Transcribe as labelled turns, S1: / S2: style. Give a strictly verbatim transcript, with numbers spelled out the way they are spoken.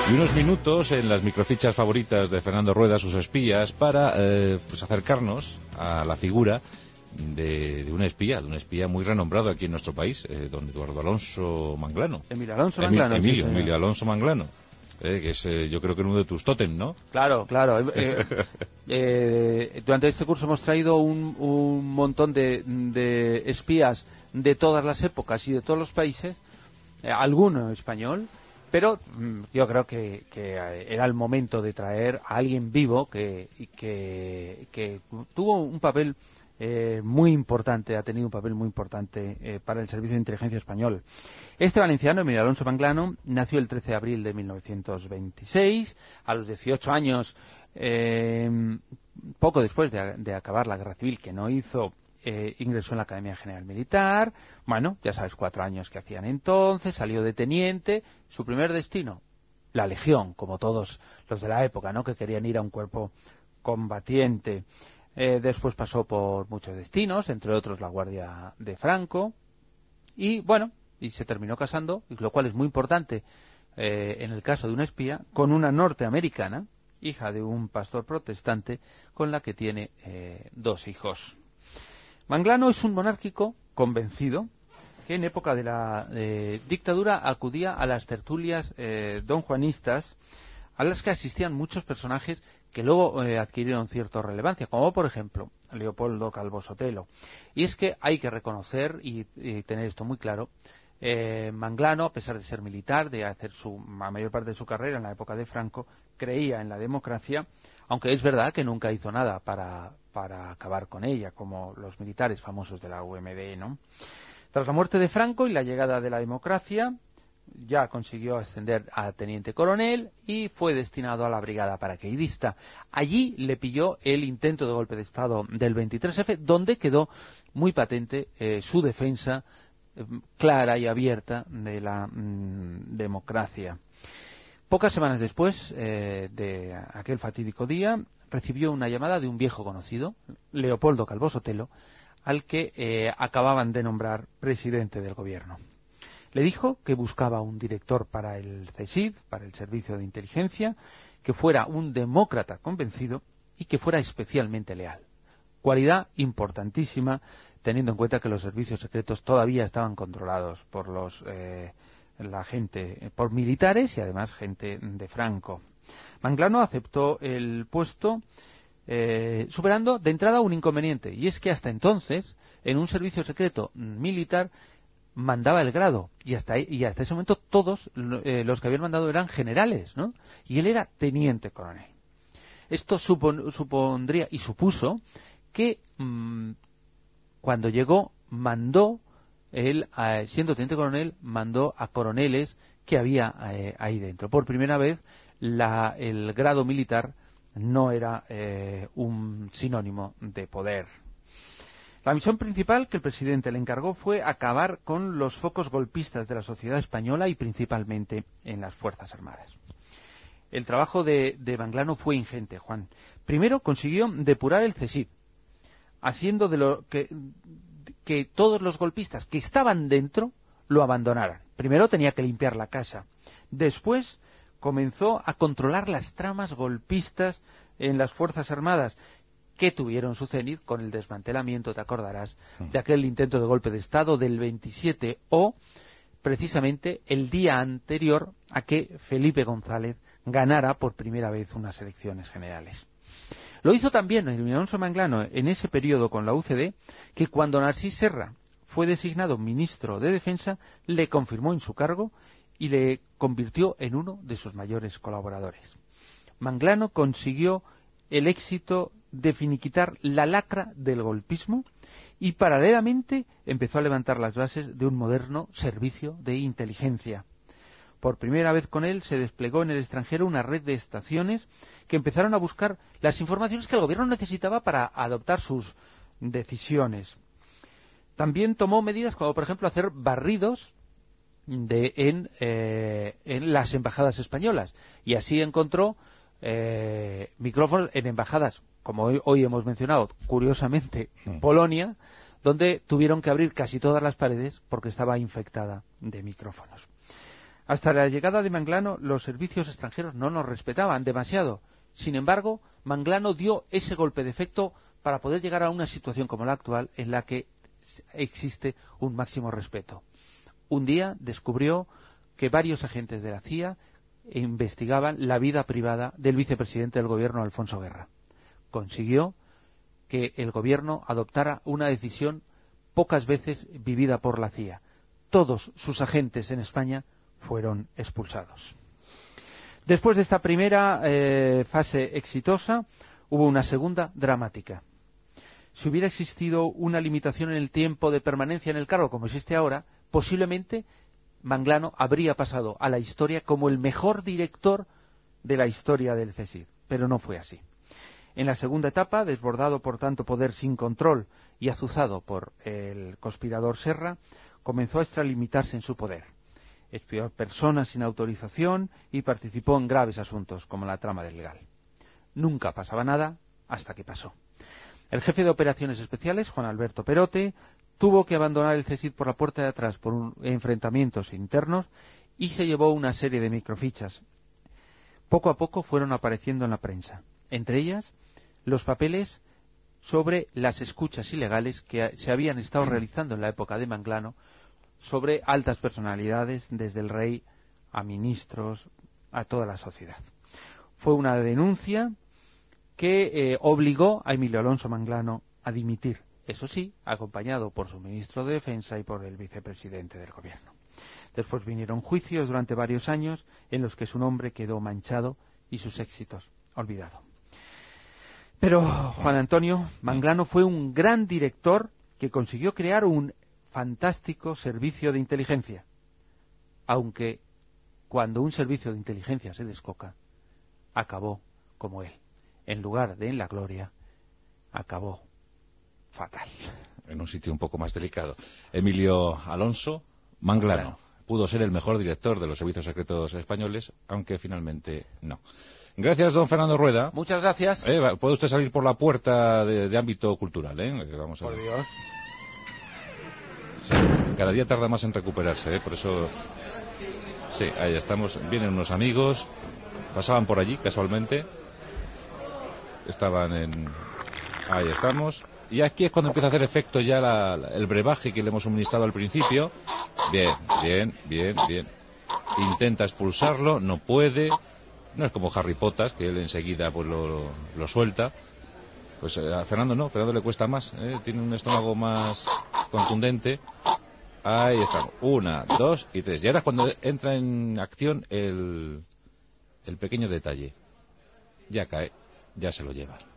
S1: Y unos minutos en las microfichas favoritas de Fernando Rueda, sus espías, para eh, pues acercarnos a la figura de, de un espía, de un espía muy renombrado aquí en nuestro país, eh, don Eduardo Alonso Manglano.
S2: Emilio Alonso Manglano.
S1: Emilio,
S2: sí,
S1: Emilio Alonso Manglano, eh, que es eh, yo creo que uno de tus tótem, ¿no?
S2: Claro, claro. Eh, eh, durante este curso hemos traído un, un montón de, de espías de todas las épocas y de todos los países, eh, alguno español. Pero mmm, yo creo que, que era el momento de traer a alguien vivo que, que, que tuvo un papel eh, muy importante, ha tenido un papel muy importante eh, para el Servicio de Inteligencia Español. Este valenciano, Emilio Alonso Manglano, nació el trece de abril de mil novecientos veintiséis, a los dieciocho años, eh, poco después de, de acabar la Guerra Civil, que no hizo... Eh, ingresó en la Academia General Militar. Bueno, ya sabes, cuatro años que hacían entonces, salió de teniente. Su primer destino, la Legión, como todos los de la época, ¿no?, que querían ir a un cuerpo combatiente. Eh, después pasó por muchos destinos, entre otros la Guardia de Franco, y bueno, y se terminó casando, lo cual es muy importante eh, en el caso de una espía, con una norteamericana, hija de un pastor protestante, con la que tiene eh, dos hijos. Manglano es un monárquico convencido que en época de la eh, dictadura acudía a las tertulias eh, donjuanistas, a las que asistían muchos personajes que luego eh, adquirieron cierta relevancia, como por ejemplo Leopoldo Calvo Sotelo. Y es que hay que reconocer y, y tener esto muy claro, eh, Manglano, a pesar de ser militar, de hacer su, la mayor parte de su carrera en la época de Franco, creía en la democracia, aunque es verdad que nunca hizo nada para, para acabar con ella, como los militares famosos de la U M D, ¿no? Tras la muerte de Franco y la llegada de la democracia, ya consiguió ascender a teniente coronel y fue destinado a la brigada paracaidista. Allí le pilló el intento de golpe de Estado del veintitrés efe, donde quedó muy patente eh, su defensa eh, clara y abierta de la mm, democracia. Pocas semanas después eh, de aquel fatídico día, recibió una llamada de un viejo conocido, Leopoldo Calvo Sotelo, al que eh, acababan de nombrar presidente del gobierno. Le dijo que buscaba un director para el CSIC, para el Servicio de Inteligencia, que fuera un demócrata convencido y que fuera especialmente leal. Cualidad importantísima, teniendo en cuenta que los servicios secretos todavía estaban controlados por los... Eh, la gente, por militares y además gente de Franco. Manglano aceptó el puesto eh, superando de entrada un inconveniente, y es que hasta entonces en un servicio secreto militar mandaba el grado, y hasta, y hasta ese momento todos eh, los que habían mandado eran generales, ¿no? Y él era teniente coronel. Esto supon, supondría y supuso que mmm, cuando llegó mandó él, eh, siendo teniente coronel, mandó a coroneles que había eh, ahí dentro. Por primera vez, la, el grado militar no era eh, un sinónimo de poder. La misión principal que el presidente le encargó fue acabar con los focos golpistas de la sociedad española y principalmente en las Fuerzas Armadas. El trabajo de, de Manglano fue ingente, Juan. Primero consiguió depurar el CSIC, haciendo de lo que... que todos los golpistas que estaban dentro lo abandonaran. Primero tenía que limpiar la casa. Después comenzó a controlar las tramas golpistas en las Fuerzas Armadas, que tuvieron su cenit con el desmantelamiento, te acordarás, de aquel intento de golpe de Estado del veintisiete o, precisamente, el día anterior a que Felipe González ganara por primera vez unas elecciones generales. Lo hizo también Emilio Alonso Manglano en ese periodo con la U C D, que cuando Narcís Serra fue designado ministro de Defensa, le confirmó en su cargo y le convirtió en uno de sus mayores colaboradores. Manglano consiguió el éxito de finiquitar la lacra del golpismo y paralelamente empezó a levantar las bases de un moderno servicio de inteligencia. Por primera vez con él se desplegó en el extranjero una red de estaciones que empezaron a buscar las informaciones que el gobierno necesitaba para adoptar sus decisiones. También tomó medidas como, por ejemplo, hacer barridos de, en, eh, en las embajadas españolas. Y así encontró eh, micrófonos en embajadas, como hoy, hoy hemos mencionado, curiosamente, sí. Polonia, donde tuvieron que abrir casi todas las paredes porque estaba infectada de micrófonos. Hasta la llegada de Manglano, los servicios extranjeros no nos respetaban demasiado. Sin embargo, Manglano dio ese golpe de efecto para poder llegar a una situación como la actual, en la que existe un máximo respeto. Un día descubrió que varios agentes de la C I A investigaban la vida privada del vicepresidente del gobierno, Alfonso Guerra. Consiguió que el gobierno adoptara una decisión pocas veces vivida por la C I A. Todos sus agentes en España fueron expulsados. Después de esta primera eh, fase exitosa, hubo una segunda dramática. Si hubiera existido una limitación en el tiempo de permanencia en el cargo, como existe ahora, posiblemente Manglano habría pasado a la historia como el mejor director de la historia del C S I D, pero no fue así. En la segunda etapa, desbordado por tanto poder sin control y azuzado por el conspirador Serra, comenzó a extralimitarse en su poder. Espió a personas sin autorización y participó en graves asuntos, como la trama del Gal. Nunca pasaba nada hasta que pasó. El jefe de operaciones especiales, Juan Alberto Perote, tuvo que abandonar el C S I D por la puerta de atrás por un, enfrentamientos internos y se llevó una serie de microfichas. Poco a poco fueron apareciendo en la prensa, entre ellas los papeles sobre las escuchas ilegales que se habían estado realizando en la época de Manglano sobre altas personalidades, desde el rey a ministros, a toda la sociedad. Fue una denuncia que eh, obligó a Emilio Alonso Manglano a dimitir, eso sí, acompañado por su ministro de Defensa y por el vicepresidente del gobierno. Después vinieron juicios durante varios años en los que su nombre quedó manchado y sus éxitos olvidado. Pero Juan Antonio Manglano fue un gran director que consiguió crear un fantástico servicio de inteligencia, aunque cuando un servicio de inteligencia se descoca, acabó como él. En lugar de en la gloria, acabó fatal.
S1: En un sitio un poco más delicado. Emilio Alonso Manglano. Manglano pudo ser el mejor director de los servicios secretos españoles, aunque finalmente no. Gracias, don Fernando Rueda.
S2: Muchas gracias.
S1: Eh, puede usted salir por la puerta de, de ámbito cultural, ¿eh? Vamos a
S2: por Dios.
S1: Sí, cada día tarda más en recuperarse, ¿eh? Por eso... Sí, ahí estamos. Vienen unos amigos, pasaban por allí casualmente. Estaban en... Ahí estamos. Y aquí es cuando empieza a hacer efecto ya la, la, el brebaje que le hemos suministrado al principio. Bien, bien, bien, bien. Intenta expulsarlo, no puede. No es como Harry Potter, que él enseguida pues lo, lo, lo suelta. Pues a Fernando no, a Fernando le cuesta más, ¿eh? Tiene un estómago más contundente. Ahí estamos. Una, dos y tres. Y ahora es cuando entra en acción el, el pequeño detalle. Ya cae, ya se lo llevan.